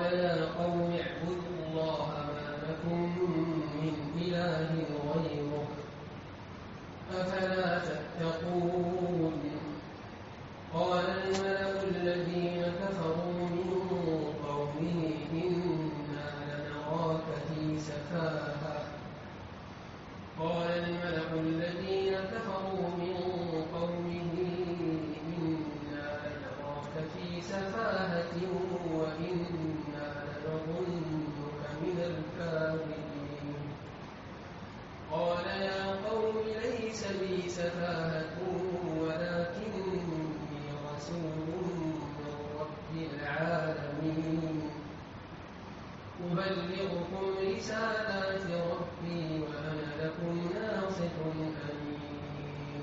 يا قوم اعبدوا الله ما لكم من إله غيره أفلا تتقون. قال الملأ الذين كفروا من قومه إنا لنراك في سفاهة وإنا لنظنك من الكاذبين. قال يا قوم ليس بي سفاهة ولكني رسول من رب العالمين أبلغكم رسالات ربي وأنا لكم ناصح أمين.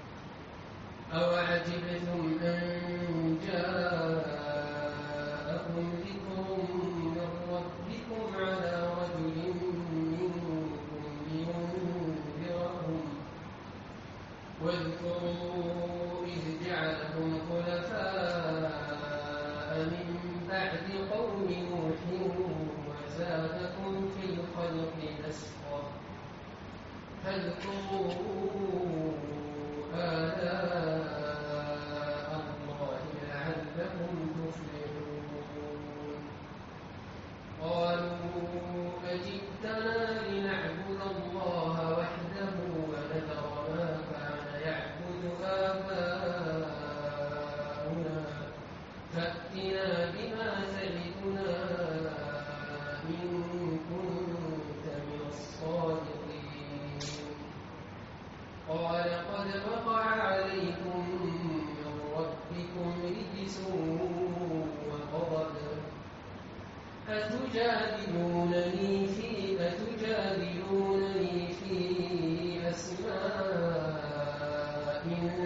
أوعجبتم أن جاءكم ذكر من ربكم على رجل منكم لينذركم واذكروا إذ جعلكم خلفاء من بعد قوم نوح وزادكم في الخلق بسطة فاذكروا آلاء الله لعلكم تفلحون. قالوا أجئتنا لنعبد الله وحده ونذر ما كان يعبد آباؤنا فأتنا بما تعدنا إن كنت من الصادقين. قال قد وقع عليكم من ربكم رجس وغضب أتجادلونني في أسماء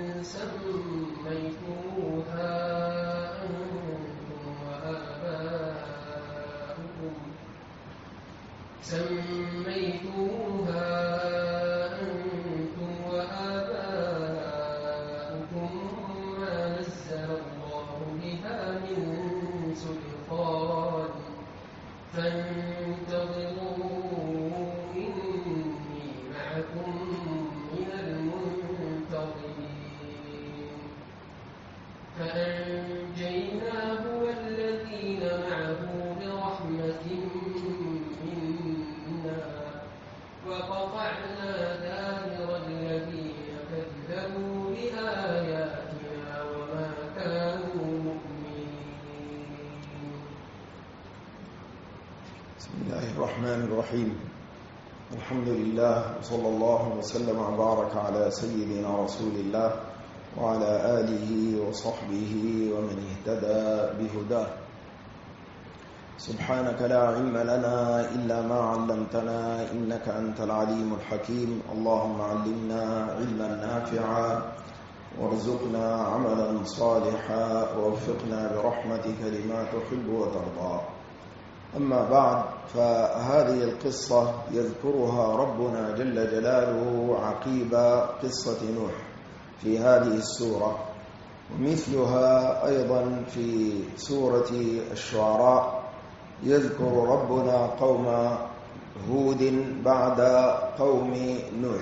سميتموها أنتم وآباؤكم ما نزل الله بها من سلطان فانتظروا إني معكم من المنتظرين. فأنجيناه والذين معه برحمة منا وقطعنا دابر الذين كذبوا بآياتنا وما كانوا مؤمنين. بسم الله الرحمن الرحيم. الحمد لله وصلى الله وسلم وبارك على سيدنا رسول الله وعلى آله وصحبه ومن اهتدى بهداه. سبحانك لا علم لنا إلا ما علمتنا إنك أنت العليم الحكيم. اللهم علمنا علما نافعا وارزقنا عملا صالحا ووفقنا برحمتك لما تحب وترضى. أما بعد، فهذه القصة يذكرها ربنا جل جلاله عقيب قصة نوح في هذه السورة، ومثلها أيضا في سورة الشعراء يذكر ربنا قوم هود بعد قوم نوح.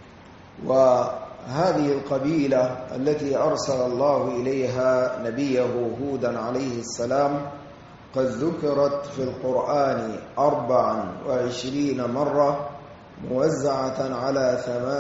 وهذه القبيلة التي أرسل الله إليها نبيه هودا عليه السلام قد ذكرت في القرآن 24 مرة موزعة على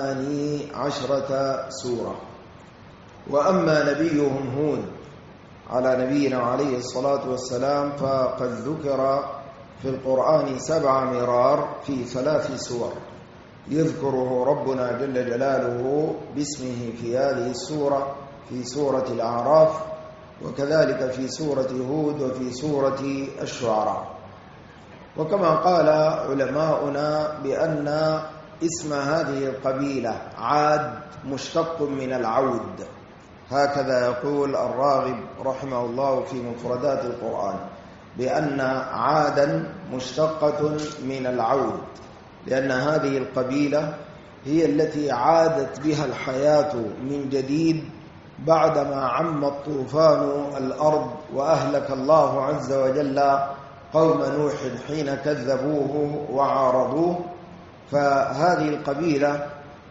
18 سورة. وأما نبيهم هود على نبينا عليه الصلاة والسلام فقد ذكر في القرآن 7 مرار في 3 سور يذكره ربنا جل جلاله باسمه في هذه السورة، في سورة الأعراف، وكذلك في سورة هود وفي سورة الشعراء. وكما قال علماؤنا بأن اسم هذه القبيلة عاد مشتق من العود، هكذا يقول الراغب رحمه الله في مفردات القرآن، بأن عادا مشتقة من العود، لأن هذه القبيلة هي التي عادت بها الحياة من جديد بعدما عم الطوفان الأرض وأهلك الله عز وجل قوم نوح حين كذبوه وعارضوه. فهذه القبيلة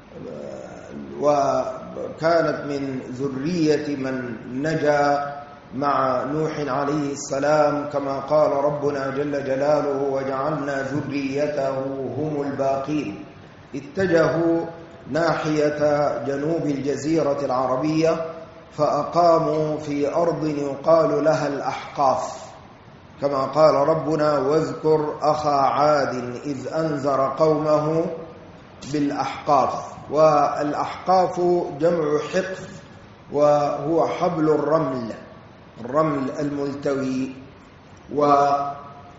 وكانت من ذرية من نجا مع نوح عليه السلام، كما قال ربنا جل جلاله: وجعلنا ذريته هم الباقين. اتجهوا ناحية جنوب الجزيرة العربية، فأقاموا في أرض يقال لها الأحقاف، كما قال ربنا: واذكر أخا عاد إذ أنذر قومه بالأحقاف. والأحقاف جمع حقف، وهو حبل الرمل الملتوي. وهذه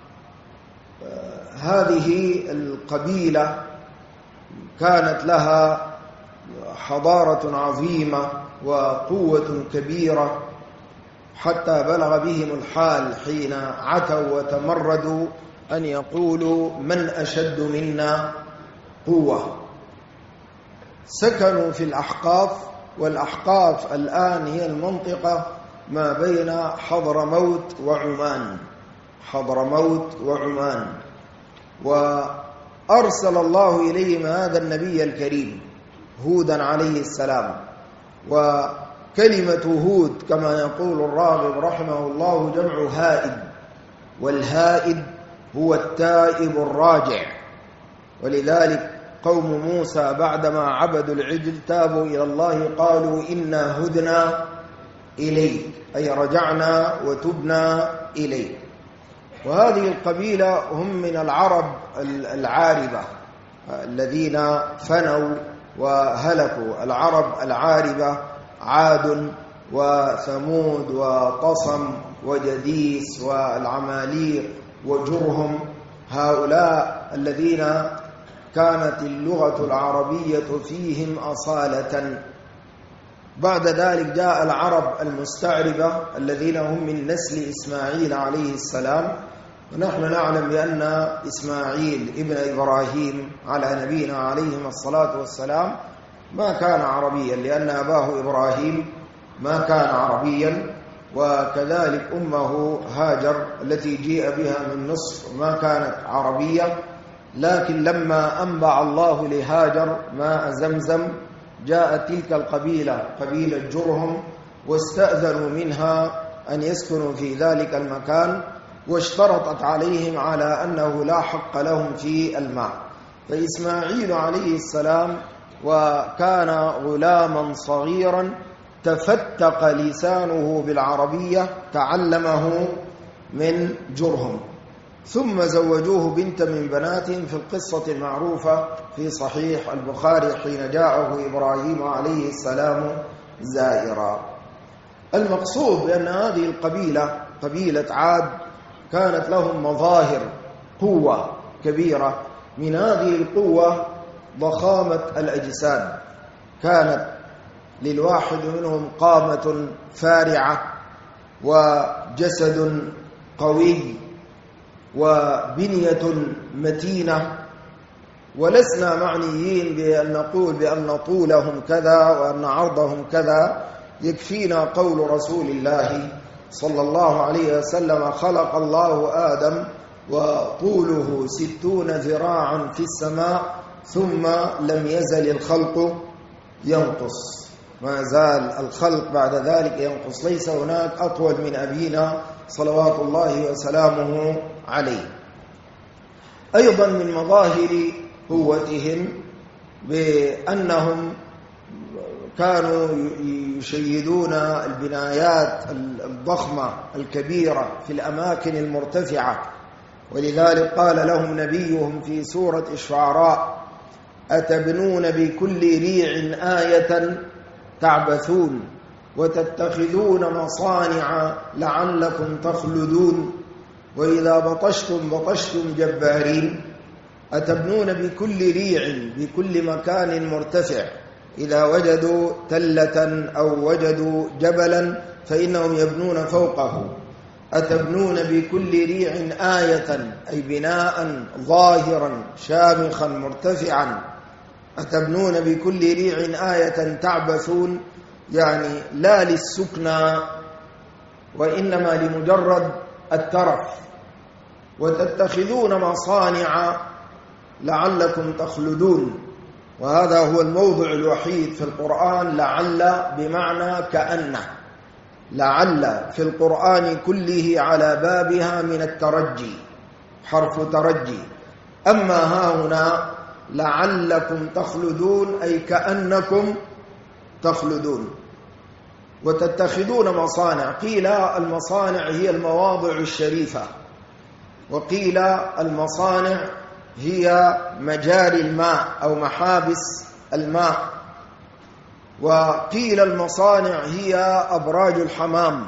القبيلة كانت لها حضارة عظيمة وقوة كبيرة، حتى بلغ بهم الحال حين عتوا وتمردوا أن يقولوا: من أشد منا قوة. سكنوا في الأحقاف، والأحقاف الآن هي المنطقة ما بين حضرموت وعمان. وأرسل الله إليهم هذا النبي الكريم هودا عليه السلام. وكلمة هود كما يقول الراغب رحمه الله جمع هائد، والهائد هو التائب الراجع. ولذلك قوم موسى بعدما عبدوا العجل تابوا إلى الله قالوا: إنا هدنا إليك، أي رجعنا وتبنا إليك. وهذه القبيلة هم من العرب العاربة الذين فنوا وهلكوا. العرب العاربة عاد وثمود وطصم وجديس والعماليق وجرهم، هؤلاء الذين كانت اللغة العربية فيهم أصالة. بعد ذلك جاء العرب المستعربة الذين هم من نسل إسماعيل عليه السلام. ونحن نعلم بأن إسماعيل ابن إبراهيم على نبينا عليهم الصلاة والسلام ما كان عربيا، لأن أباه إبراهيم ما كان عربيا، وكذلك أمه هاجر التي جيء بها من مصر ما كانت عربية. لكن لما أنبع الله لهاجر ماء زمزم جاءت تلك القبيلة قبيلة جرهم، واستأذنوا منها أن يسكنوا في ذلك المكان، واشترطت عليهم على أنه لا حق لهم في الماء. فإسماعيل عليه السلام وكان غلاما صغيرا تفتق لسانه بالعربية، تعلمه من جرهم، ثم زوجوه بنت من بناتهم في القصة المعروفة في صحيح البخاري حين جاءه إبراهيم عليه السلام زائرا. المقصود بأن هذه القبيلة قبيلة عاد كانت لهم مظاهر قوة كبيرة. من هذه القوة ضخامة الأجساد، كانت للواحد منهم قامة فارعة وجسد قوي وبنية متينة. ولسنا معنيين بأن نقول بأن طولهم كذا وأن عرضهم كذا، يكفينا قول رسول الله صلى الله عليه وسلم: خلق الله آدم وطوله 60 ذراعا في السماء ثم لم يزل الخلق ينقص. ما زال الخلق بعد ذلك ينقص، ليس هناك أطول من أبينا صلوات الله وسلامه عليه. أيضا من مظاهر قوتهم بأنهم كانوا يشيدون البنايات الضخمة الكبيرة في الأماكن المرتفعة. ولذلك قال لهم نبيهم في سورة الشعراء: أتبنون بكل ريع آية تعبثون وتتخذون مصانع لعلكم تخلدون وإذا بطشتم بطشتم جبارين. أتبنون بكل ريع، بكل مكان مرتفع، إذا وجدوا تلة أو وجدوا جبلا فإنهم يبنون فوقه. أتبنون بكل ريع آية، أي بناء ظاهرا شامخا مرتفعا. أتبنون بكل ريع آية تعبثون، يعني لا للسكنى وإنما لمجرد الترف. وتتخذون مصانع لعلكم تخلدون. وهذا هو الموضع الوحيد في القرآن لعل بمعنى كأنه، لعل في القرآن كله على بابها من الترجي، حرف ترجي. أما ها هنا لعلكم تخلدون أي كأنكم تخلدون. وتتخذون مصانع، قيل المصانع هي المواضع الشريفة، وقيل المصانع هي مجاري الماء أو محابس الماء، وقيل المصانع هي أبراج الحمام،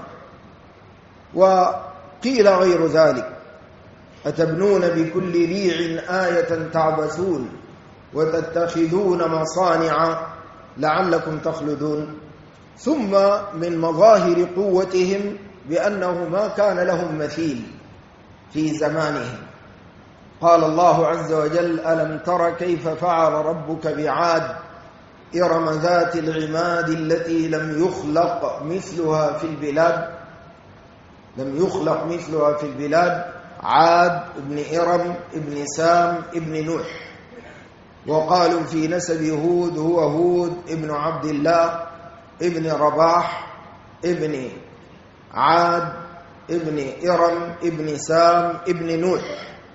وقيل غير ذلك. أتبنون بكل ريع آية تعبثون وتتخذون مصانع لعلكم تخلدون. ثم من مظاهر قوتهم بأنه ما كان لهم مثيل في زمانهم. قال الله عز وجل: ألم تر كيف فعل ربك بعاد إرم ذات العماد التي لم يخلق مثلها في البلاد. لم يخلق مثلها في البلاد. عاد ابن إرم ابن سام ابن نوح. وقالوا في نسب هود هو هود ابن عبد الله ابن رباح ابن عاد ابن إرم ابن سام ابن نوح.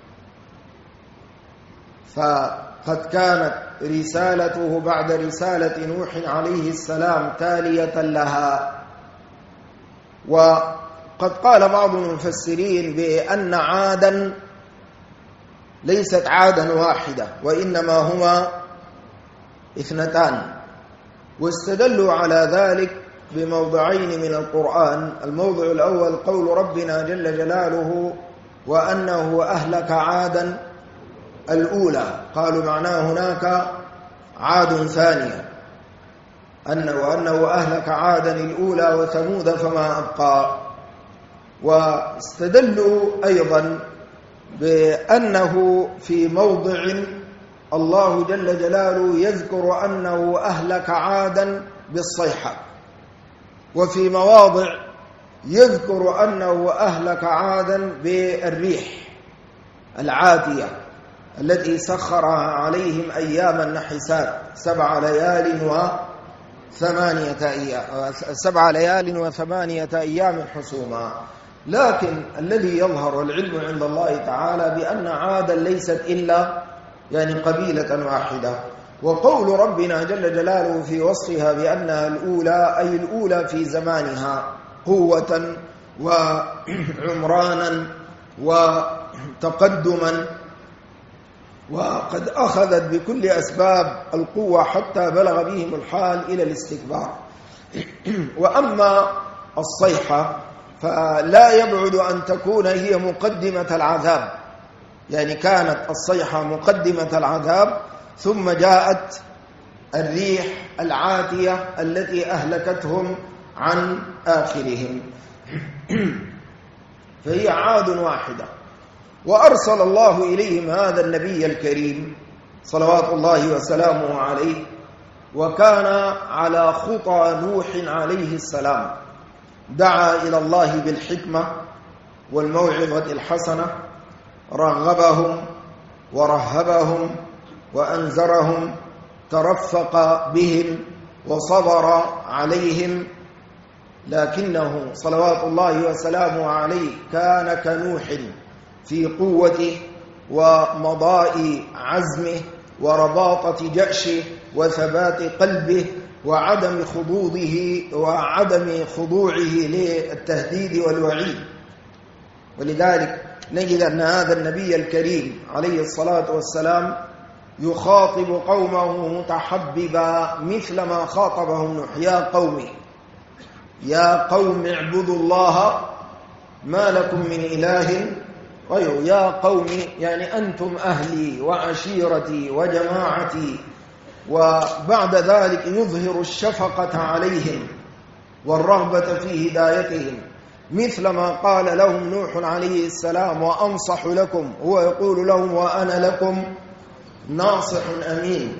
فقد كانت رسالته بعد رسالة نوح عليه السلام تالية لها. وقد قال بعض المفسرين بأن عادا ليست عادا واحدة وإنما هما اثنتان، واستدلوا على ذلك بموضعين من القرآن. الموضع الأول قول ربنا جل جلاله: وأنه أهلك عادا الأولى. قالوا معناه هناك عاد ثانية، وأنه أهلك عادا الأولى وثمود فما أبقى. واستدلوا أيضا بأنه في موضع الله جل جلاله يذكر أنه أهلك عادا بالصيحة، وفي مواضع يذكر أنه أهلك عادا بالريح العاتية التي سخرها عليهم أيام النحسات 7 ليال و8 أيام حسوما. لكن الذي يظهر والعلم عند الله تعالى بأن عادا ليست إلا قبيلة واحدة. وقول ربنا جل جلاله في وصفها بأنها الأولى أي الأولى في زمانها قوة وعمرانا وتقدما، وقد أخذت بكل أسباب القوة حتى بلغ بهم الحال إلى الاستكبار. وأما الصيحة فلا يبعد أن تكون هي مقدمة العذاب، كانت الصيحة مقدمة العذاب ثم جاءت الريح العاتية التي أهلكتهم عن آخرهم. فهي عاد واحدة. وأرسل الله إليهم هذا النبي الكريم صلوات الله وسلامه عليه، وكان على خطى نوح عليه السلام. دعا إلى الله بالحكمة والموعظة الحسنة، رغبهم ورهبهم وأنذرهم، ترفق بهم وصبر عليهم. لكنه صلوات الله وسلامه عليه كان كنوح في قوته ومضاء عزمه ورباطة جأشه وثبات قلبه وعدم خضوعه للتهديد والوعيد. ولذلك نجد أن هذا النبي الكريم عليه الصلاة والسلام يخاطب قومه متحببا مثل ما خاطبهم نوح: يا قوم اعبدوا الله ما لكم من إله غيره. يا قوم أنتم أهلي وعشيرتي وجماعتي. وبعد ذلك يظهر الشفقة عليهم والرغبة في هدايتهم، مثل ما قال لهم نوح عليه السلام: وأنصح لكم. هو يقول لهم: وأنا لكم ناصح أمين.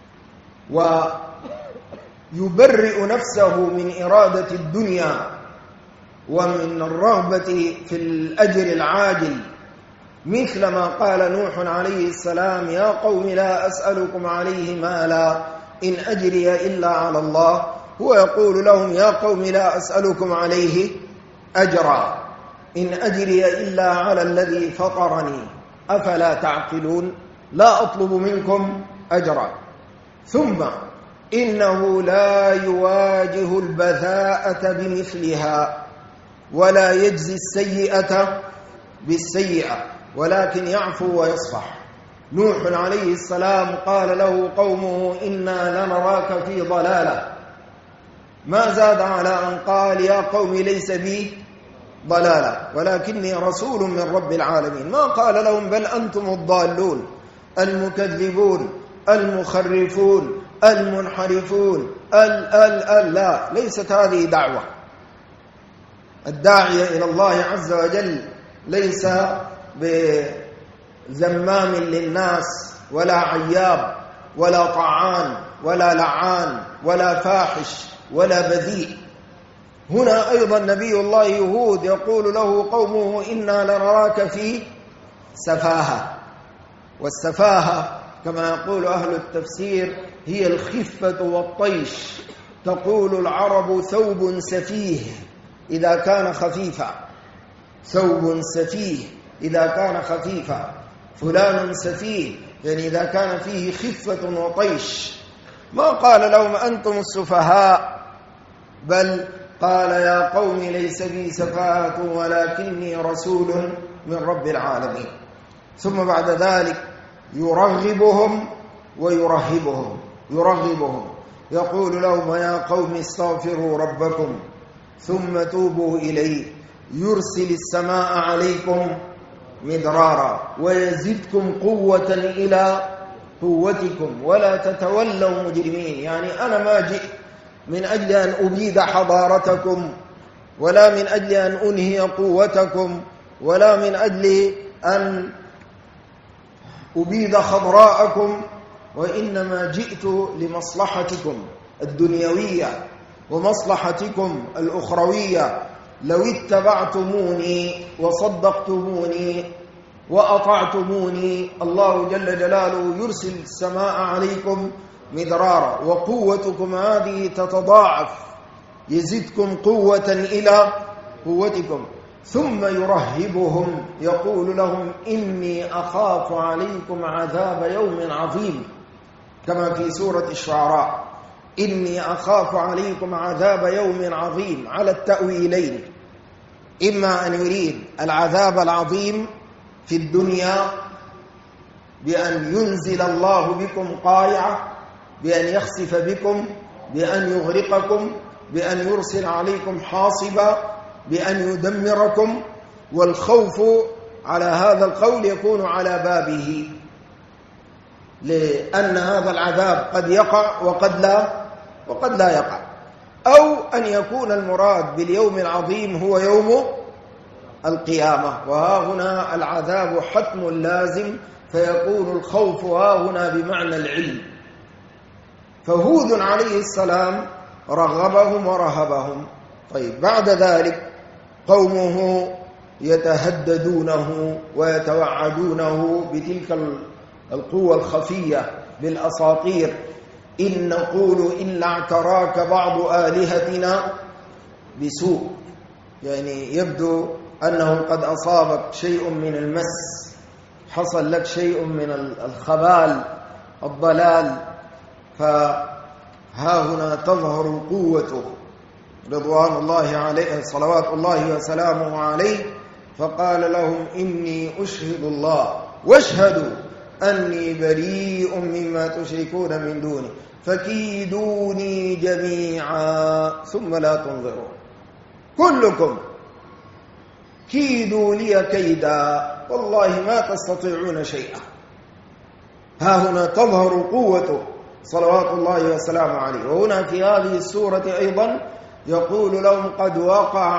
ويبرئ نفسه من إرادة الدنيا ومن الرغبة في الأجر العاجل مثل ما قال نوح عليه السلام: يا قوم لا أسألكم عليه مالا إن أجري إلا على الله. هو يقول لهم: يا قوم لا أسألكم عليه أجرا إن أجري إلا على الذي فطرني أفلا تعقلون. لا أطلب منكم أجرا. ثم إنه لا يواجه البذاءة بمثلها ولا يجزي السيئة بالسيئة، ولكن يعفو ويصفح. نوح عليه السلام قال له قومه: إنا لنراك في ضلالة. ما زاد على أن قال: يا قوم ليس بي ضلالة ولكني رسول من رب العالمين. ما قال لهم: بل أنتم الضالون المكذبون المخرفون المنحرفون لا، ليست هذه دعوة. الداعية إلى الله عز وجل ليس بذمام للناس ولا عياب ولا طعان ولا لعان ولا فاحش ولا بذيء. هنا أيضا نبي الله هود يقول له قومه: إنا لنراك في سفاهة. والسفاهة كما يقول أهل التفسير هي الخفة والطيش. تقول العرب: ثوب سفيه إذا كان خفيفا، ثوب سفيه إذا كان خفيفا، فلان سفيه يعني إذا كان فيه خفة وطيش. ما قال لهم أنتم السفهاء، بل قال: يا قوم ليس بي سفاهة ولكني رسول من رب العالمين. ثم بعد ذلك يرغبهم ويرهبهم. يرغبهم يقول لهم: يا قوم استغفروا ربكم ثم توبوا إليه يرسل السماء عليكم مدرارا ويزدكم قوة إلى قوتكم ولا تتولوا مجرمين. يعني أنا ما جئت من أجل أن أبيد حضارتكم ولا من أجل أن أنهي قوتكم ولا من أجل أن أبيد خضراءكم، وإنما جئت لمصلحتكم الدنيوية ومصلحتكم الأخروية. لو اتبعتموني وصدقتموني وأطعتموني الله جل جلاله يرسل السماء عليكم مدرارا وقوتكم هذه تتضاعف، يزدكم قوة إلى قوتكم. ثم يرهبهم يقول لهم: إني أخاف عليكم عذاب يوم عظيم، كما في سورة الشعراء: إني أخاف عليكم عذاب يوم عظيم، على التأويلين. إما أن يريد العذاب العظيم في الدنيا بأن ينزل الله بكم قارعة، بأن يخسف بكم، بأن يغرقكم، بأن يرسل عليكم حاصبا، بأن يدمركم. والخوف على هذا القول يكون على بابه، لأن هذا العذاب قد يقع وقد لا يقع. أو أن يكون المراد باليوم العظيم هو يوم القيامة، وها هنا العذاب حتم لازم، فيكون الخوف ها هنا بمعنى العلم. فهود عليه السلام رغبهم ورهبهم. طيب، بعد ذلك قومه يتهددونه ويتوعدونه بتلك القوة الخفية بالأساطير: إن نقول إلا اعتراك بعض آلهتنا بسوء. يعني يبدو أنه قد أصابك شيء من المس، حصل لك شيء من الخبال الضلال، فها هنا تظهر قوته رضوان الله عليه صلوات الله وسلامه عليه. فقال لهم: إني أشهد الله واشهدوا أني بريء مما تشركون من دونه فكيدوني جميعا ثم لا تنظرون. كلكم كيدوا لي كيدا والله ما تستطيعون شيئا. ها هنا تظهر قوته صلوات الله وسلامه عليه. وهنا في هذه السورة أيضا يقول لهم: قد وقع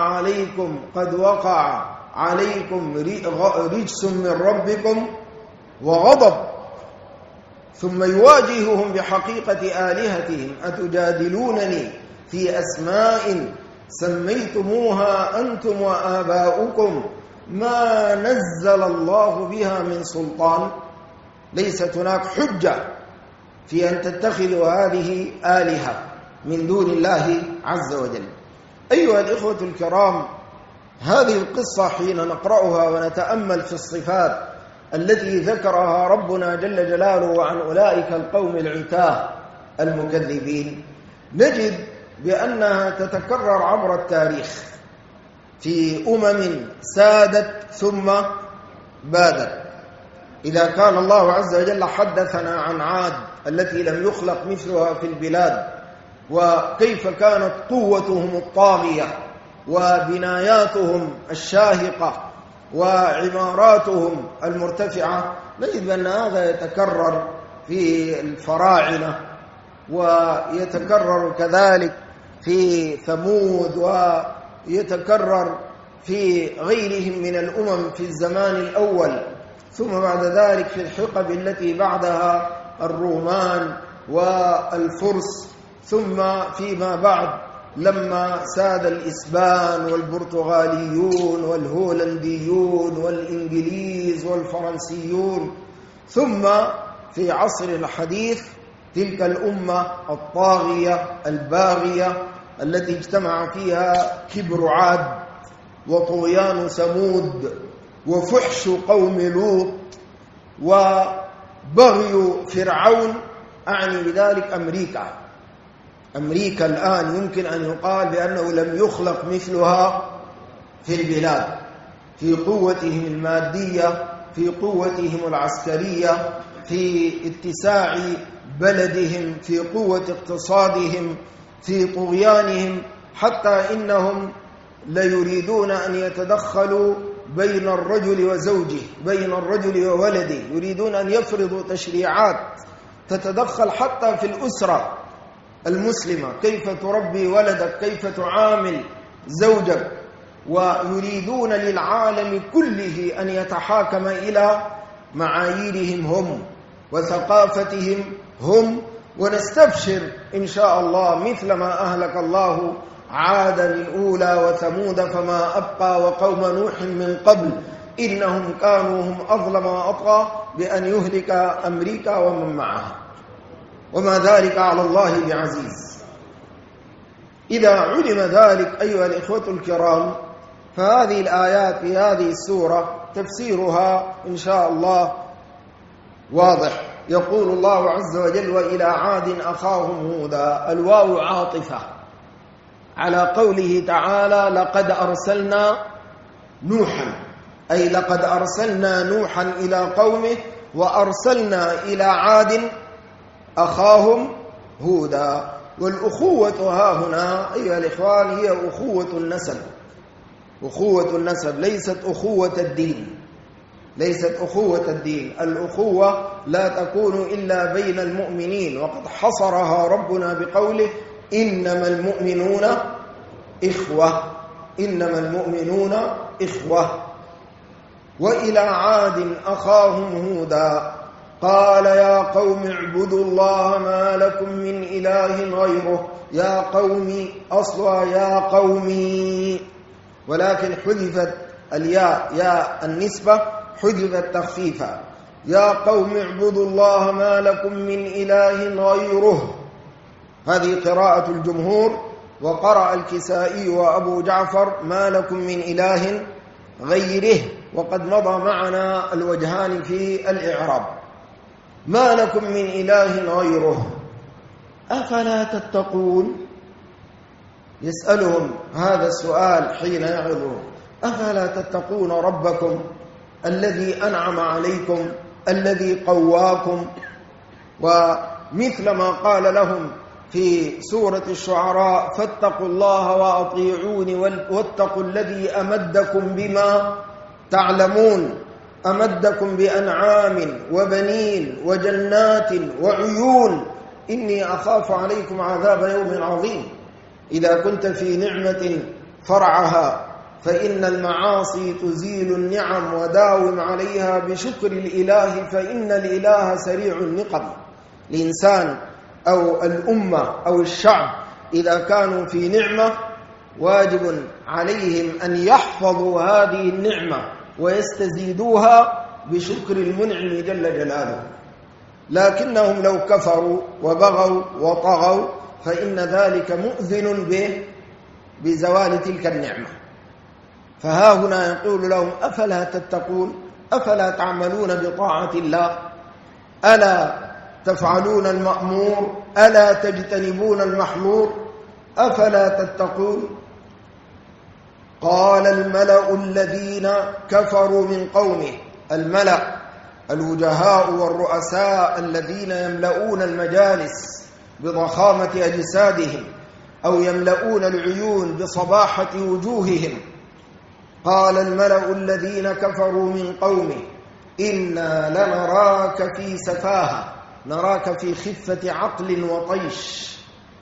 عليكم رجس من ربكم وغضب. ثم يواجههم بحقيقة آلهتهم: أتجادلونني في أسماء سميتموها أنتم وآباؤكم ما نزل الله بها من سلطان، ليست هناك حجة في أن تتخذوا هذه آلهة من دون الله عز وجل. أيها الإخوة الكرام، هذه القصة حين نقرأها ونتأمل في الصفات التي ذكرها ربنا جل جلاله عن أولئك القوم العتاة المكذبين، نجد بأنها تتكرر عبر التاريخ في سادت ثم بادت. إذا كان الله عز وجل حدثنا عن عاد التي لم يخلق مثلها في البلاد، وكيف كانت قوتهم الطاغية وبناياتهم الشاهقة وعماراتهم المرتفعة، نجد بأن هذا يتكرر في الفراعنة، ويتكرر كذلك في ثمود، ويتكرر في غيرهم من الأمم في الزمان الأول، ثم بعد ذلك في الحقب التي بعدها الرومان والفرس، ثم فيما بعد لما ساد الإسبان والبرتغاليون والهولنديون والإنجليز والفرنسيون، ثم في عصر الحديث تلك الأمة الطاغية الباغية التي اجتمع فيها كبر عاد وطغيان ثمود وفحش قوم لوط وبغي فرعون. أعني بذلك أمريكا الآن يمكن أن يقال بأنه لم يخلق مثلها في البلاد، في قوتهم المادية، في قوتهم العسكرية، في اتساع بلدهم، في قوة اقتصادهم، في طغيانهم، حتى إنهم ليريدون أن يتدخلوا بين الرجل وزوجه، بين الرجل وولده، يريدون أن يفرضوا تشريعات تتدخل حتى في الأسرة المسلمة، كيف تربي ولدك، كيف تعامل زوجك، ويريدون للعالم كله أن يتحاكم إلى معاييرهم هم وثقافتهم هم. ونستبشر إن شاء الله مثل ما أهلك الله عادا الأولى وثمود فما أبقى وقوم نوح من قبل إنهم كانوا هم أظلم وأطغى، بأن يهلك أمريكا ومن معها، وما ذلك على الله بعزيز. إذا علم ذلك أيها الإخوة الكرام، فهذه الآيات في هذه السورة تفسيرها إن شاء الله واضح. يقول الله عز وجل: وإلى عاد أخاهم هودا. الواو عاطفة على قوله تعالى: لقد أرسلنا نوحا، أي لقد أرسلنا نوحا إلى قومه، وأرسلنا إلى عاد أخاهم هودا. والأخوة ها هنا أيها الإخوان هي أخوة النسب، أخوة النسب، ليست أخوة الدين، ليست أخوة الدين. الأخوة لا تكون إلا بين المؤمنين، وقد حصرها ربنا بقوله: إنما المؤمنون إخوة، إنما المؤمنون إخوة. وإلى عاد أخاهم هودا قال: يا قوم اعبدوا الله ما لكم من إله غيره. يا قومي أصلها يا قومي، ولكن حذفت الياء، يا النسبة حذفت تخفيفا. يا قوم اعبدوا الله ما لكم من إله غيره. هذه قراءة الجمهور، وقرأ الكسائي وأبو جعفر: ما لكم من إله غيره. وقد مضى معنا الوجهان في الإعراب. ما لكم من إله غيره أفلا تتقون. يسألهم هذا السؤال حين يعظون: أفلا تتقون ربكم الذي أنعم عليكم الذي قواكم. ومثل ما قال لهم في سورة الشعراء: فاتقوا الله وأطيعوني واتقوا الذي أمدكم بما تعلمون، أمدكم بأنعام وبنين وجنات وعيون إني أخاف عليكم عذاب يوم عظيم. إذا كنت في نعمة فرعها، فإن المعاصي تزيل النعم، وداوم عليها بشكر الإله، فإن الإله سريع النقم. الإنسان أو الأمة أو الشعب إذا كانوا في نعمة واجب عليهم أن يحفظوا هذه النعمة ويستزيدوها بشكر المنعم جل جلاله. لكنهم لو كفروا وبغوا وطغوا فإن ذلك مؤذن بزوال تلك النعمة. فها هنا يقول لهم أفلا تتقون، أفلا تعملون بطاعة الله، ألا تفعلون المأمور، ألا تجتنبون المحظور، أفلا تتقون. قال الملأ الذين كفروا من قومه، الملأ الوجهاء والرؤساء الذين يملؤون المجالس بضخامة أجسادهم أو يملؤون العيون بصباحة وجوههم. قال الملأ الذين كفروا من قومه إنا لنراك في سفاهة، نراك في خفة عقل وطيش،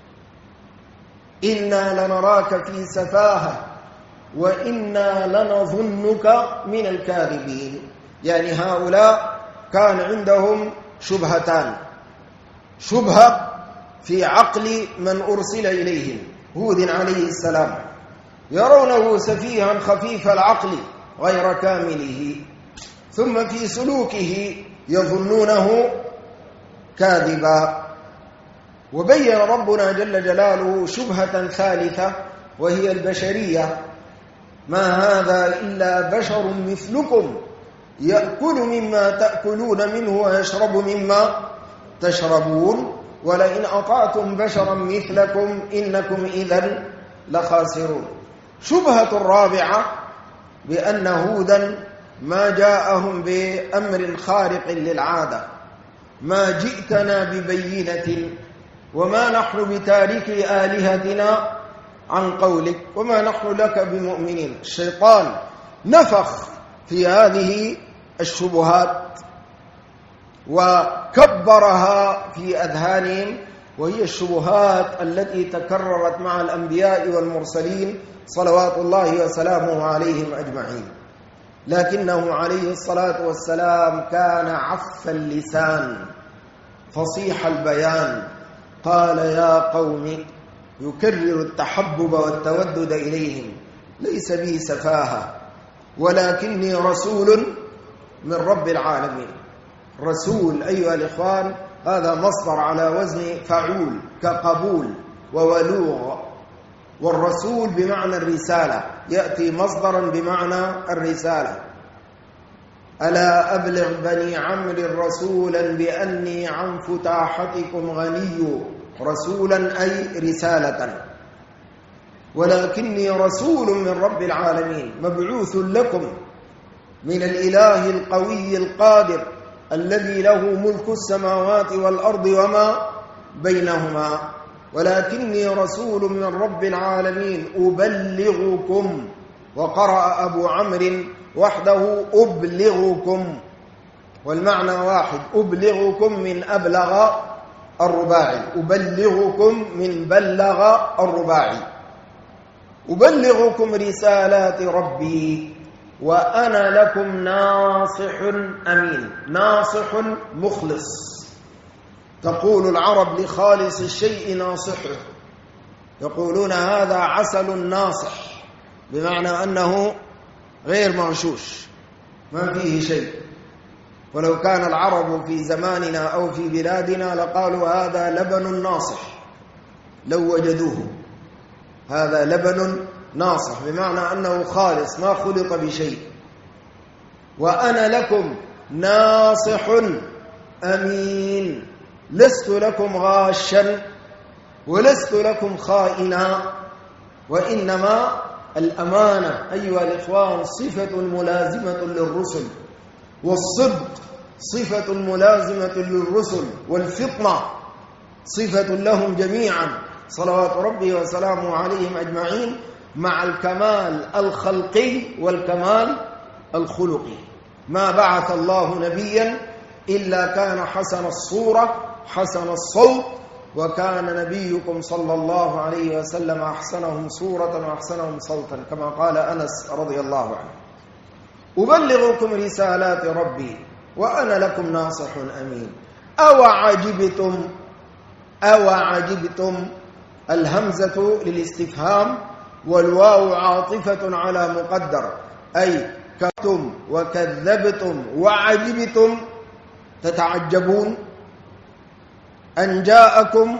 إنا لنراك في سفاهة وإنا لنظنك من الكاذبين. يعني هؤلاء كان عندهم شبهتان: شبهة في عقل من أرسل إليهم هود عليه السلام، يرونه سفيها خفيف العقل غير كامله، ثم في سلوكه يظنونه كاذبا. وبين ربنا جل جلاله شبهة ثالثة وهي البشرية: ما هذا إلا بشر مثلكم يأكل مما تأكلون منه ويشرب مما تشربون ولئن أطعتم بشرا مثلكم إنكم إذن لخاسرون. شبهة الرابعة بأن هودا ما جاءهم بأمر خارق للعادة، ما جئتنا ببينة وما نحن بتارك آلهتنا عن قولك وما نحن لك بمؤمنين. الشيطان نفخ في هذه الشبهات وكبرها في أذهانهم، وهي الشبهات التي تكررت مع الأنبياء والمرسلين صلوات الله وسلامه عليهم أجمعين. لكنه عليه الصلاة والسلام كان عف اللسان فصيح البيان. قال يا قوم، يكرر التحبب والتودد إليهم: ليس بي سفاهة ولكني رسول من رب العالمين. رسول أيها الإخوان هذا مصدر على وزن فعول كقبول وولوغ، والرسول بمعنى الرسالة، يأتي مصدرا بمعنى الرسالة. ألا أبلغ بني عمرو رسولا بأني عن فتاحتكم غني، رسولا أي رسالة، ولكني رسول من رب العالمين مبعوث لكم من الإله القوي القادر الذي له ملك السماوات والأرض وما بينهما، ولكني رسول من رب العالمين أبلغكم. وقرأ أبو عمرو وحده أبلغكم، والمعنى واحد: أبلغكم من أبلغ الرباعي، أبلغكم من بلغ الرباعي. أبلغكم رسالات ربي وأنا لكم ناصح أمين. ناصح مخلص، تقول العرب لخالص الشيء ناصحه، يقولون هذا عسل ناصح، بمعنى أنه غير مغشوش ما فيه شيء. ولو كان العرب في زماننا أو في بلادنا لقالوا هذا لبن ناصح لو وجدوه، هذا لبن ناصح بمعنى أنه خالص ما خلط بشيء. وأنا لكم ناصح أمين، لست لكم غاشا ولست لكم خائنا، وإنما الأمانة أيها الإخوان صفة ملازمة للرسل، والصدق صفة ملازمة للرسل، والفطنة صفة لهم جميعا صلوات ربي وسلامه عليهم أجمعين، مع الكمال الخلقي والكمال الخلقي. ما بعث الله نبيا إلا كان حسن الصورة حسن الصوت، وكان نبيكم صلى الله عليه وسلم أحسنهم صورة وأحسنهم صوتا، كما قال أنس رضي الله عنه: أبلغكم رسالات ربي وأنا لكم ناصح أمين. أوعجبتم الهمزة للاستفهام والواو عاطفة على مقدر، أي كفرتم وكذبتم وعجبتم تتعجبون أن جاءكم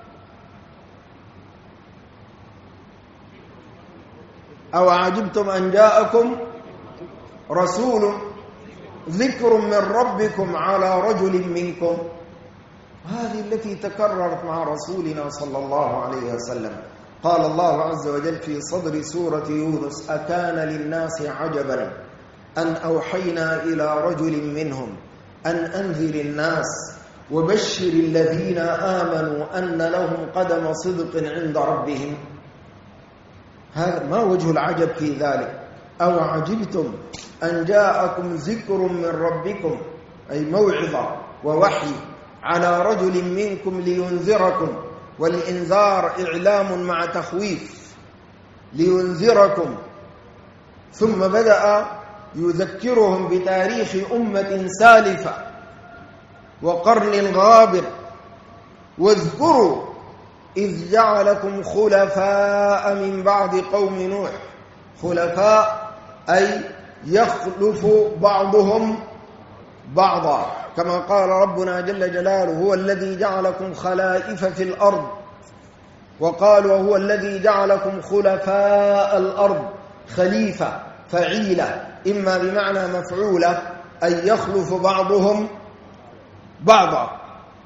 أو عجبتم أن جاءكم رسول ذكر من ربكم على رجل منكم. هذه التي تكررت مع رسولنا صلى الله عليه وسلم. قال الله عز وجل في صدر سورة يونس: أكان للناس عجبا أن أوحينا إلى رجل منهم أن أنذر الناس وبشر الذين آمنوا أن لهم قدم صدق عند ربهم. هذا ما وجه العجب في ذلك؟ أو عجبتم أن جاءكم ذكر من ربكم، أي موعظة ووحي على رجل منكم لينذركم، والإنذار إعلام مع تخويف، لينذركم. ثم بدأ يذكرهم بتاريخ أمة سالفة وقرن غابر. واذكروا إذ جعلكم خلفاء من بعد قوم نوح. خلفاء أي يخلف بعضهم بعضا، كما قال ربنا جل جلاله: هو الذي جعلكم خلائف في الأرض. وقال: وهو الذي جعلكم خلفاء الأرض. خليفة فعيلة، إما بمعنى مفعولة أي يخلف بعضهم بعضا،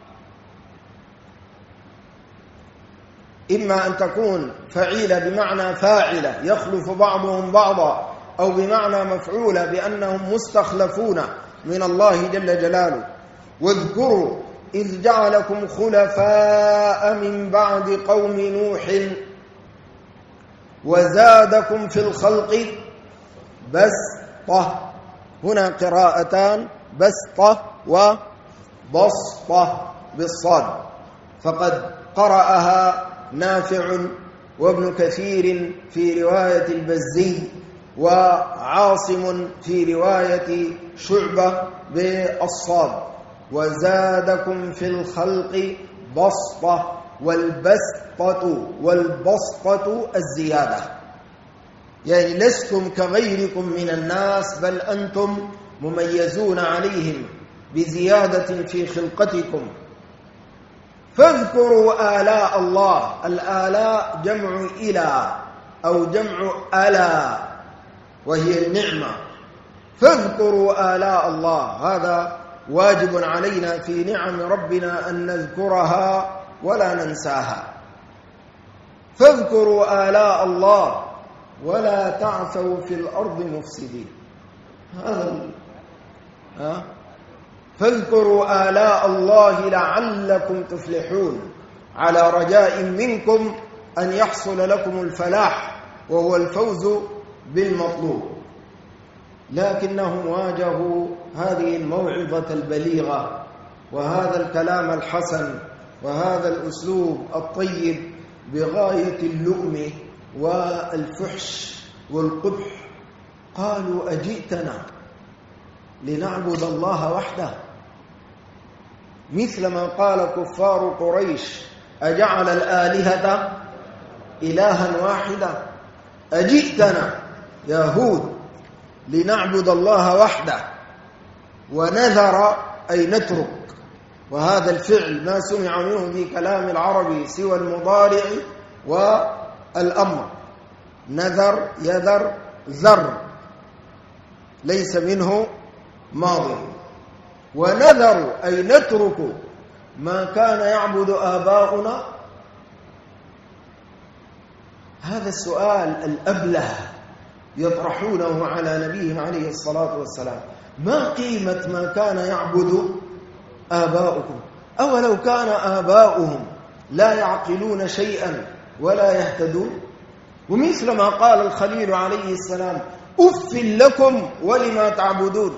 إما أن تكون فعيلة بمعنى فاعلة يخلف بعضهم بعضا، أو بمعنى مفعولة بأنهم مستخلفون من الله جل جلاله. واذكروا إذ جعلكم خلفاء من بعد قوم نوح وزادكم في الخلق بسطة. هنا قراءتان: بسطة وبسطة بالصاد، فقد قرأها نافع وابن كثير في رواية البزي، وعاصم في رواية شعبة بالصاد. وزادكم في الخلق بسطة. والبسطة الزيادة، يعني لستم كغيركم من الناس، بل أنتم مميزون عليهم بزيادة في خلقتكم. فاذكروا آلاء الله. الآلاء جمع إلى أو جمع ألا، وهي النعمة. فاذكروا آلاء الله، هذا واجب علينا في نعم ربنا أن نذكرها ولا ننساها. فاذكروا آلاء الله ولا تعثوا في الأرض مفسدين. فاذكروا آلاء الله لعلكم تفلحون، على رجاء منكم أن يحصل لكم الفلاح وهو الفوز بالمطلوب. لكنهم واجهوا هذه الموعظة البليغة وهذا الكلام الحسن وهذا الأسلوب الطيب بغاية اللؤم والفحش والقبح. قالوا: أجئتنا لنعبد الله وحده، مثل ما قال كفار قريش: أجعل الآلهة إلها واحدا. أجئتنا يا هود لنعبد الله وحده. ونذر أي نترك، وهذا الفعل ما سمع منه في كلام العربي سوى المضارع والأمر. نذر يذر ذر، ليس منه ماضي. ونذر أي نترك ما كان يعبد آباؤنا. هذا السؤال الأبله يطرحونه على نبيهم عليه الصلاة والسلام: ما قيمة ما كان يعبد آباؤكم؟ أولو كان آباؤهم لا يعقلون شيئا ولا يهتدون؟ ومثل ما قال الخليل عليه السلام: أف لكم ولما تعبدون.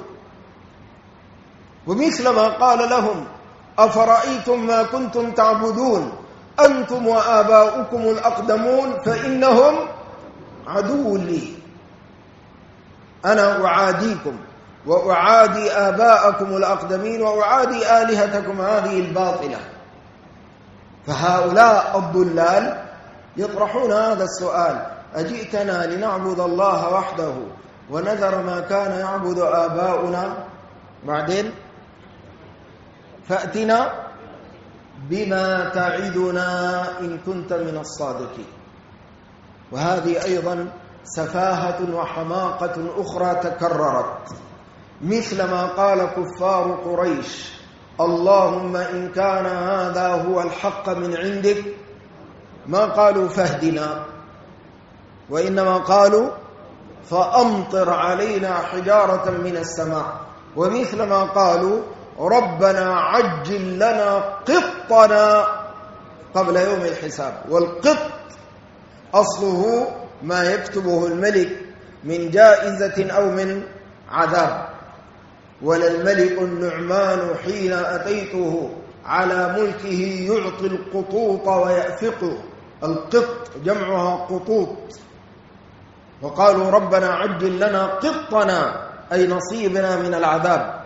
ومثل ما قال لهم: أفرأيتم ما كنتم تعبدون أنتم وآباؤكم الأقدمون فإنهم عدو لي، أنا أعاديكم وأعادي آباءكم الأقدمين وأعادي آلهتكم هذه الباطلة. فهؤلاء الضلال يطرحون هذا السؤال: أجئتنا لنعبد الله وحده ونذر ما كان يعبد آباؤنا بعدين فأتنا بما تعدنا إن كنت من الصادقين. وهذه أيضا سفاهة وحماقة أخرى تكررت، مثل ما قال كفار قريش: اللهم إن كان هذا هو الحق من عندك، ما قالوا فاهدنا، وإنما قالوا فأمطر علينا حجارة من السماء. ومثل ما قالوا ربنا عجل لنا قطنا قبل يوم الحساب. والقط أصله ما يكتبه الملك من جائزة أو من عذاب. وللملك النعمان حين أتيته على ملكه يعطي القطوط ويأفقه. القط جمعها قطوط. وقالوا ربنا عجل لنا قطنا أي نصيبنا من العذاب.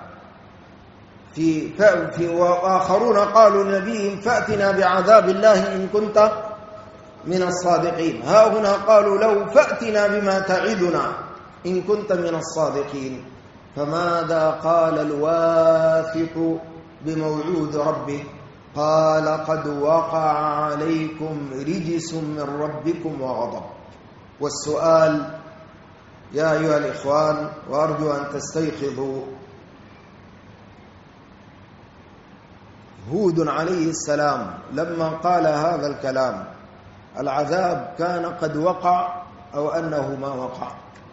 وآخرون قالوا لنبيهم فأتنا بعذاب الله إن كنت من الصادقين. ها هنا قالوا له فأتنا بما تعدنا إن كنت من الصادقين. فماذا قال الواثق بموعود ربه؟ قال قد وقع عليكم رجس من ربكم وغضب. والسؤال يا أيها الإخوان، وأرجو أن تستيقظوا، هود عليه السلام لما قال هذا الكلام العذاب كان قد وقع أو أنه ما وقع؟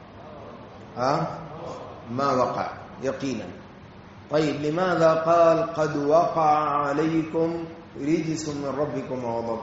ما وقع يقينا. طيب لماذا قال قد وقع عليكم رجس من ربكم وغضب؟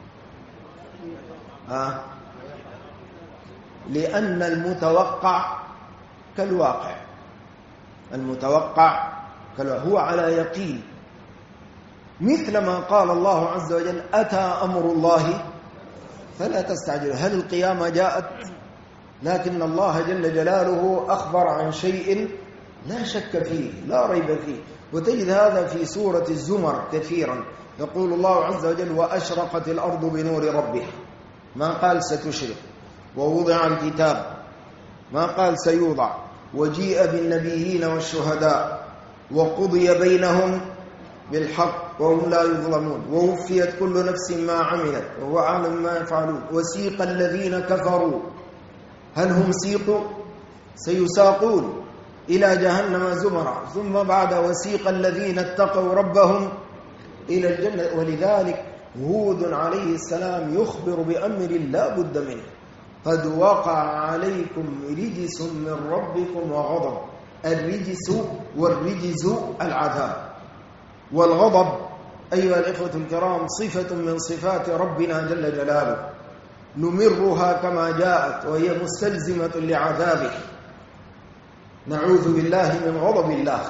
لأن المتوقع كالواقع. المتوقع هو على يقين، مثل ما قال الله عز وجل أتى أمر الله فلا تستعجلوا. هل القيامة جاءت؟ لكن الله جل جلاله أخبر عن شيء لا شك فيه لا ريب فيه. وتجد هذا في سورة الزمر كثيرا. يقول الله عز وجل وأشرقت الأرض بنور ربها، ما قال ستشرق. ووضع الكتاب، ما قال سيوضع. وجيء بالنبيين والشهداء وقضي بينهم بالحق وهم لا يظلمون. ووفيت كل نفس ما عملت وهو أعلم ما يفعلون. وسيق الذين كفروا، هل هم سيقوا؟ سيساقون إلى جهنم زمرا. ثم بعد وسيق الذين اتقوا ربهم إلى الجنة. ولذلك هود عليه السلام يخبر بأمر لا بد منه. قد وقع عليكم رجس من ربكم وغضب. الرجس والرجز العذاب، والغضب أيها الإخوة الكرام صفة من صفات ربنا جل جلاله نمرها كما جاءت، وهي مستلزمة لعذابه. نعوذ بالله من غضب الله.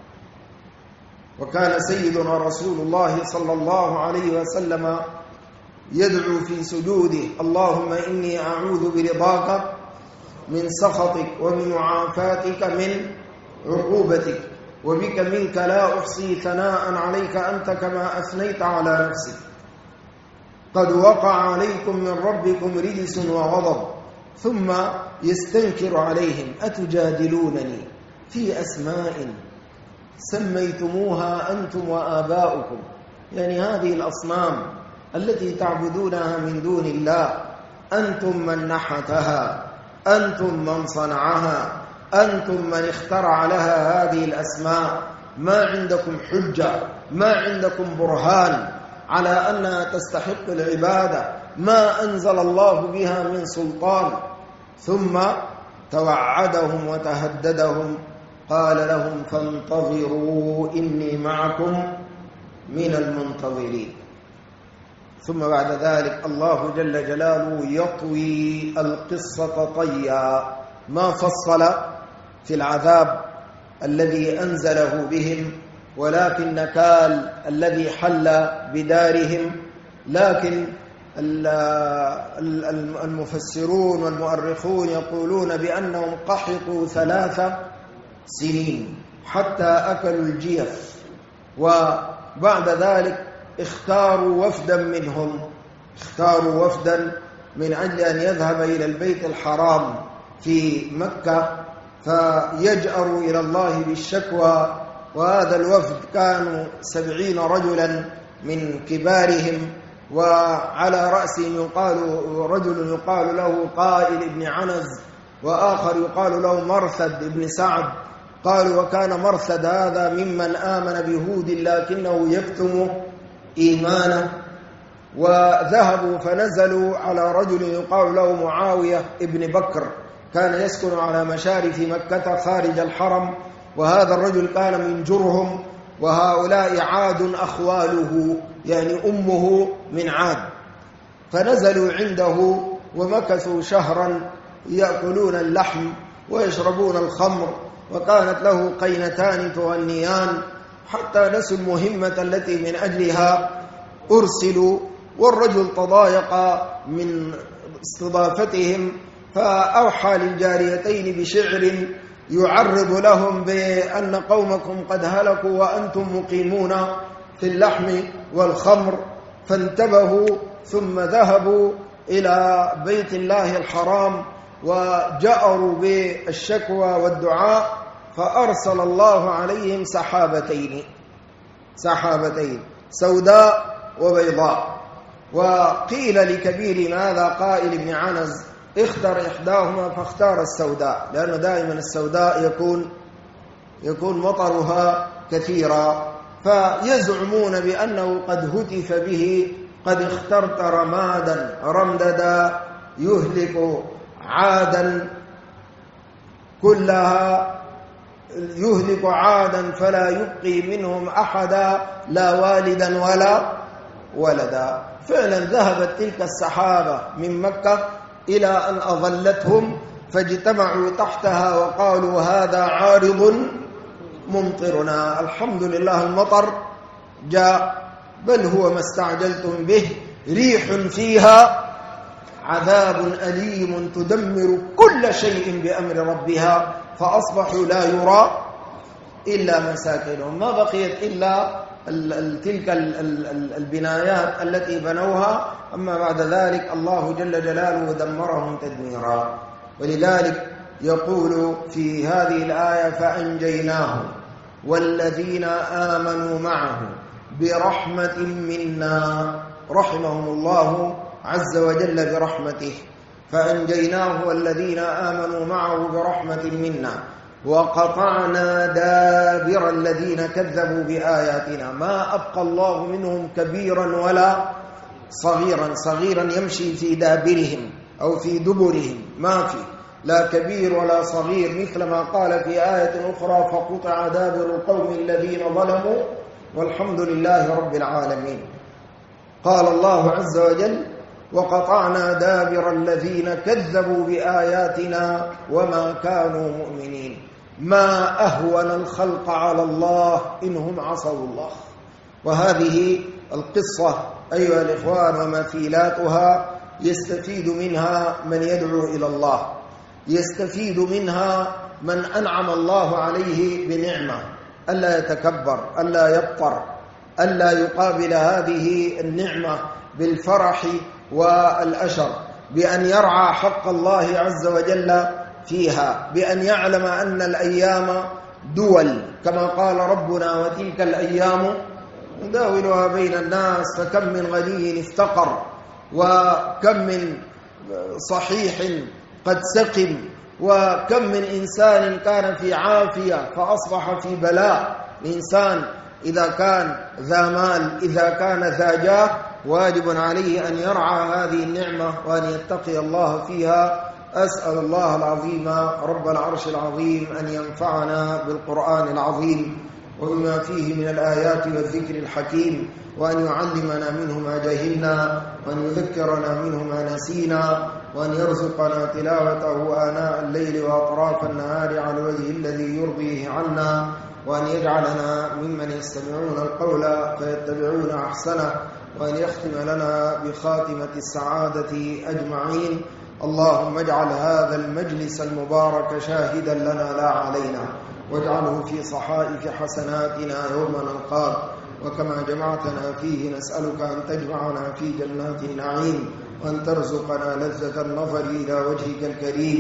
وكان سيدنا رسول الله صلى الله عليه وسلم يدعو في سجوده اللهم إني أعوذ برضاك من سخطك ومن معافاتك من عقوبتك وبك منك لا أحصي ثناء عليك أنت كما أثنيت على نفسك. قد وقع عليكم من ربكم رجس وغضب. ثم يستنكر عليهم أتجادلونني في أسماء سميتموها أنتم وآباؤكم. يعني هذه الأصنام التي تعبدونها من دون الله أنتم من نحتها، أنتم من صنعها، أنتم من اخترع لها هذه الأسماء. ما عندكم حجة، ما عندكم برهان على أنها تستحق العبادة، ما أنزل الله بها من سلطان. ثم توعدهم وتهددهم، قال لهم فانتظروا إني معكم من المنتظرين. ثم بعد ذلك الله جل جلاله يطوي القصة طيا، ما فصل في العذاب الذي أنزله بهم ولا في النكال الذي حل بدارهم. لكن المفسرون والمؤرخون يقولون بأنهم قحطوا 3 سنين حتى أكلوا الجيف. وبعد ذلك اختاروا وفدا منهم، اختاروا وفدا من أجل أن يذهب إلى البيت الحرام في مكة فيجأر إلى الله بالشكوى. وهذا الوفد كانوا 70 رجلا من كبارهم، وعلى رأسهم رجل يقال له قائل بن عنز، وآخر يقال له مرثد بن سعد. قالوا وكان مرثد هذا ممن آمن بهود لكنه يكتم إيمانه. وذهبوا فنزلوا على رجل يقال له معاوية ابن بكر، كان يسكن على مشارف مكة خارج الحرم، وهذا الرجل كان من جرهم، وهؤلاء عاد أخواله، يعني أمه من عاد. فنزلوا عنده ومكثوا شهرا يأكلون اللحم ويشربون الخمر، وكانت له قينتان تغنيان، حتى نسوا المهمة التي من أجلها أرسلوا. والرجل تضايق من استضافتهم، فأوحى للجاريتين بشعر يعرض لهم بأن قومكم قد هلكوا وأنتم مقيمون في اللحم والخمر. فانتبهوا ثم ذهبوا إلى بيت الله الحرام وجأروا بالشكوى والدعاء، فأرسل الله عليهم سحابتين سوداء وبيضاء. وقيل لكبير هذا قائل بن عنز اختر إحداهما، فاختار السوداء، لأنه دائما السوداء يكون مطرها كثيرا. فيزعمون بأنه قد هتف به قد اخترت رمادا رمددا يهلك عادا كلها، يهلك عادا فلا يبقي منهم أحدا لا والدا ولا ولدا. فعلا ذهبت تلك السحابة من مكة إلى أن أظلتهم، فاجتمعوا تحتها وقالوا هذا عارض ممطرنا. الحمد لله المطر جاء، بل هو ما استعجلتم به، ريح فيها عذاب أليم تدمر كل شيء بأمر ربها فأصبحوا لا يرى إلا مساكنهم. ما بقيت إلا تلك البنايات التي بنوها، أما بعد ذلك الله جل جلاله دمرهم تدميرا. ولذلك يقول في هذه الآية فأنجيناه والذين آمنوا معه برحمة منا، رحمهم الله عز وجل برحمته. فأنجيناه والذين آمنوا معه برحمة منا وقطعنا دابر الذين كذبوا بآياتنا. ما أبقى الله منهم كبيرا ولا صغيرا يمشي في دابرهم أو في دبرهم، ما في لا كبير ولا صغير، مثل ما قال في آية أخرى فقطع دابر القوم الذين ظلموا والحمد لله رب العالمين. قال الله عز وجل وقطعنا دابر الذين كذبوا بآياتنا وما كانوا مؤمنين. ما أهون الخلق على الله إنهم عصوا الله. وهذه القصة أيها الإخوان ومثيلاتها يستفيد منها من يدعو إلى الله، يستفيد منها من أنعم الله عليه بنعمة، ألا يتكبر، ألا يبطر، ألا يقابل هذه النعمة بالفرح والأشر، بأن يرعى حق الله عز وجل فيها، بأن يعلم أن الأيام دول كما قال ربنا وتلك الأيام نداولها بين الناس فكم من غني افتقر وكم من صحيح قد سقم وكم من إنسان كان في عافية فأصبح في بلاء. الإنسان إذا كان ذا مال إذا كان ذا جاه واجب عليه أن يرعى هذه النعمة وأن يتقي الله فيها. أسأل الله العظيم رب العرش العظيم أن ينفعنا بالقرآن العظيم وبما فيه من الآيات والذكر الحكيم، وأن يعلمنا منه ما جهلنا، وأن يذكرنا منه ما نسينا، وأن يرزقنا تلاوته آناء الليل وأطراف النهار على الوجه الذي يرضيه عنا، وأن يجعلنا ممن يستمعون القول فيتبعون أحسنه، وأن يختم لنا بخاتمة السعادة أجمعين. اللهم اجعل هذا المجلس المبارك شاهدا لنا لا علينا، واجعله في صحائف حسناتنا يوم نلقاك، وكما جمعتنا فيه نسألك أن تجمعنا في جنات النعيم، وأن ترزقنا لذة النظر إلى وجهك الكريم،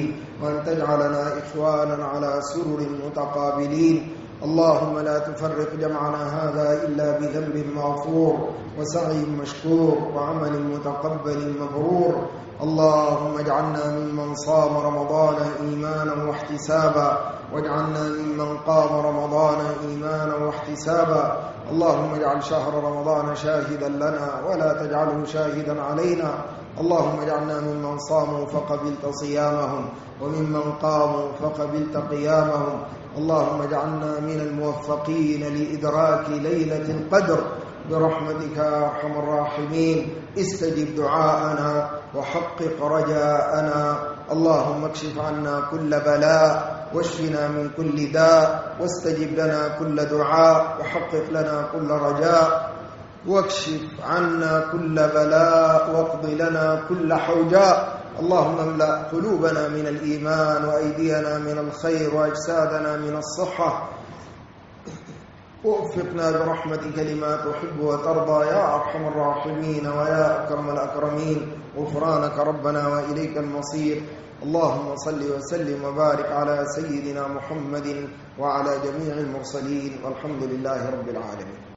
وأن تجعلنا إخوانا على سرر متقابلين. اللهم لا تفرق جمعنا هذا إلا بذنب مغفور وسعي مشكور وعمل متقبل مبرور. اللهم اجعلنا ممن صام رمضان إيمانا واحتسابا، واجعلنا ممن قام رمضان إيمانا واحتسابا. اللهم اجعل شهر رمضان شاهدا لنا ولا تجعله شاهدا علينا. اللهم اجعلنا ممن صاموا فقبلت صيامهم، وممن قاموا فقبلت قيامهم. اللهم اجعلنا من الموفقين لإدراك ليلة القدر برحمتك يا أرحم الراحمين. استجب دعاءنا وحقق رجاءنا. اللهم اكشف عنا كل بلاء واشفنا من كل داء، واستجب لنا كل دعاء وحقق لنا كل رجاء، واكشف عنا كل بلاء واقض لنا كل حوجاء. اللهم املأ قلوبنا من الإيمان وأيدينا من الخير وأجسادنا من الصحة، ووفقنا برحمتك لما تحب وترضى يا أرحم الراحمين ويا أكرم الأكرمين. غفرانك ربنا وإليك المصير. اللهم صل وسلم وبارك على سيدنا محمد وعلى جميع المرسلين، والحمد لله رب العالمين.